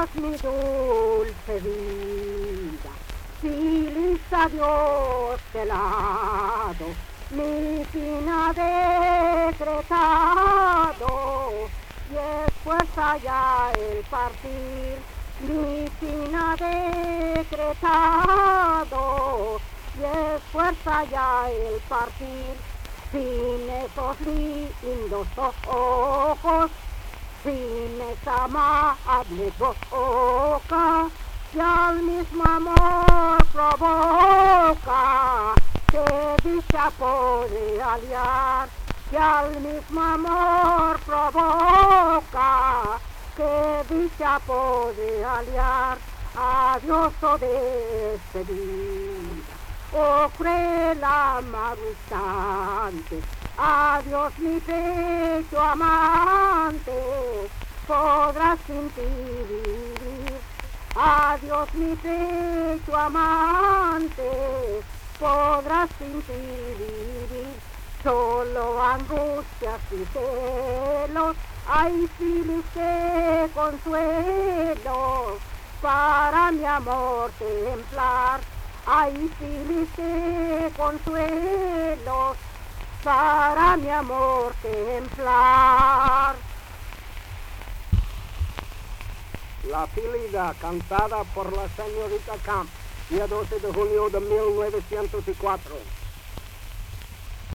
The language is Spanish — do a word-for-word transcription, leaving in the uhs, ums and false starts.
eras mi dulce vida, feliz adiós de lado, mi fin ha decretado, y es fuerza ya el partir, mi fin ha decretado, y es fuerza ya el partir, sin esos lindos ojos, sin esa amable boca, que al mismo amor provoca, que dicha puede aliar, que al mismo amor provoca, que dicha puede aliar. Adiós, oh despedida, oh cruel amargante, adiós mi pecho amante, podrás sin ti vivir. Adiós mi pecho amante, podrás sin ti vivir. Solo angustias y celos, hay felices consuelos para mi amor templar. Hay felices consuelos para mi amor templar. La Filida, cantada por la señorita Camp, día doce de junio de mil novecientos cuatro.